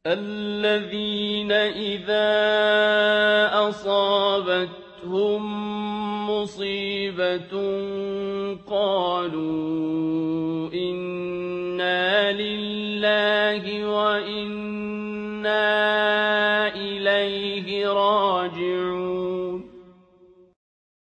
الذين إذا أصابتهم مصيبة قالوا إنا لله وإنا إليه راجعون